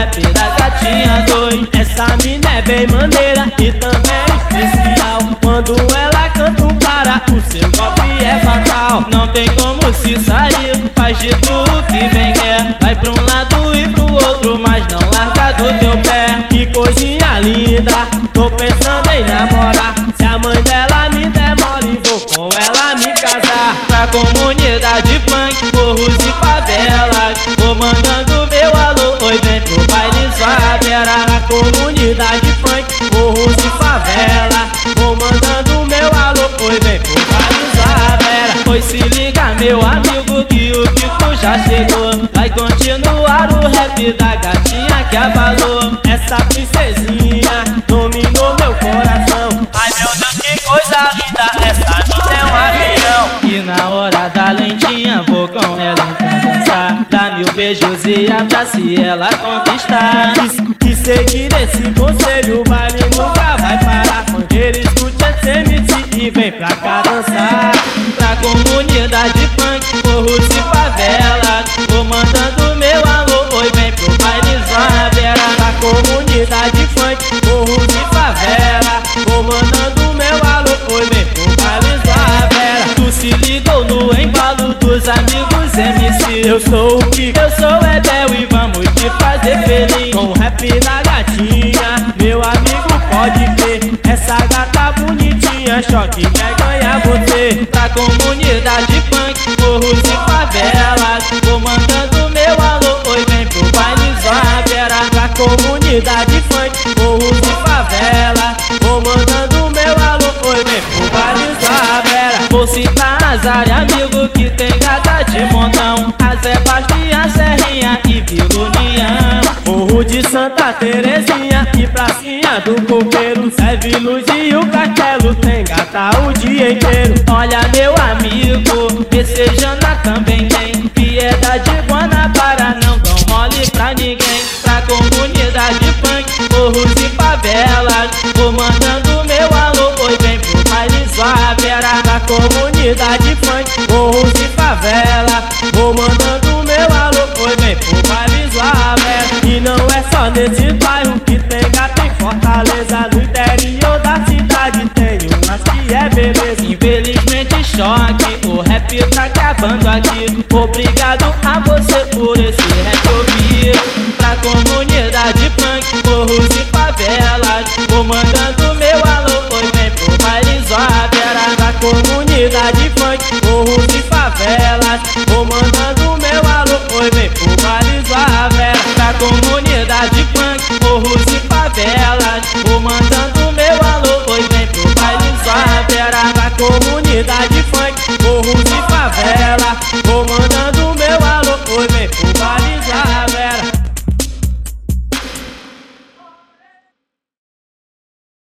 rap da gatinha 2. Essa mina é bem maneira e também especial. Quando ela canta um cara, o seu golpe é fatal. Não tem como se sair, faz de tudo que bem quer. Vai pra um lado e pro outro, mas não larga do teu pé. Que coisinha linda, tô pensando em namorar. Se a mãe dela me der mole, vou com ela me casar. Pra comunidade funk, morros e favelas, vou mandando meu alô, oi, vem pro baile Favela. Na comunidade funk, morros e favela, vou mandando meu alô, oi, vem pro baile Favela. Pois se liga meu amigo que o Kiko já chegou. Vai continuar o rap da gatinha que abalou. Essa princesinha dominou meu coração. Ai meu Deus, que coisa linda, essa mina é um avião. E na hora da lentinha vou com ela pra dançar. Dá mil beijos e abraço e ela conquistar. E seguir esse conselho, o baile nunca vai parar. Ele escute esse MC e vem pra cá dançar. Pra comunidade funk, morros e favelas, vou mandando meu alô, oi, vem pro baile Favela. Pra comunidade funk, morros e favela, vou mandando meu alô, oi, vem pro baile Favela. Tu se ligou no embalo dos amigos MC. Eu sou o Kiko, eu sou o Edel e vamos te fazer feliz. Com o rap da gatinha, meu amigo pode ver. Essa gata bonitinha, choque quer ganhar você. Pra comunidade funk, morros e favelas, vou mandando meu alô, oi, vem pro baile Favela. Pra comunidade funk, morros e favelas, vou mandando meu alô, oi, vem pro baile Favela. Vou citar as áreas, amigo, que tem gata de montão. A Sebastião, Serrinha e Vila União, Morro de Santa Terezinha e Pracinha do Coqueiro. Serve Luz e o Castelo, tem gata o dia inteiro. Olha meu amigo, Messejana também tem. Piedade de Guanabara, não dão mole pra ninguém. Pra comunidade funk, morros e favelas, vou mandando meu alô, oi, vem pro baile Favela. Pra comunidade funk, morros e favela, vou mandando meu alô, oi, vem pro baile Favela. E não é só nesse bairro que tem gata em Fortaleza. No interior da cidade tem umas que é beleza. Infelizmente choque, o rap tá acabando aqui. Obrigado a você por esse rap ouvir. Pra comunidade funk, morros e favelas, vou mandando meu alô, oi, vem pro baile Favela. Pra comunidade funk, morros e favelas, vou mandando meu alô, oi, vem pro baile Favela. Pra comunidade funk, morros e favelas, vou mandando meu alô, oi, vem pro baile Favela. Pra comunidade funk, morros e favelas, vou mandando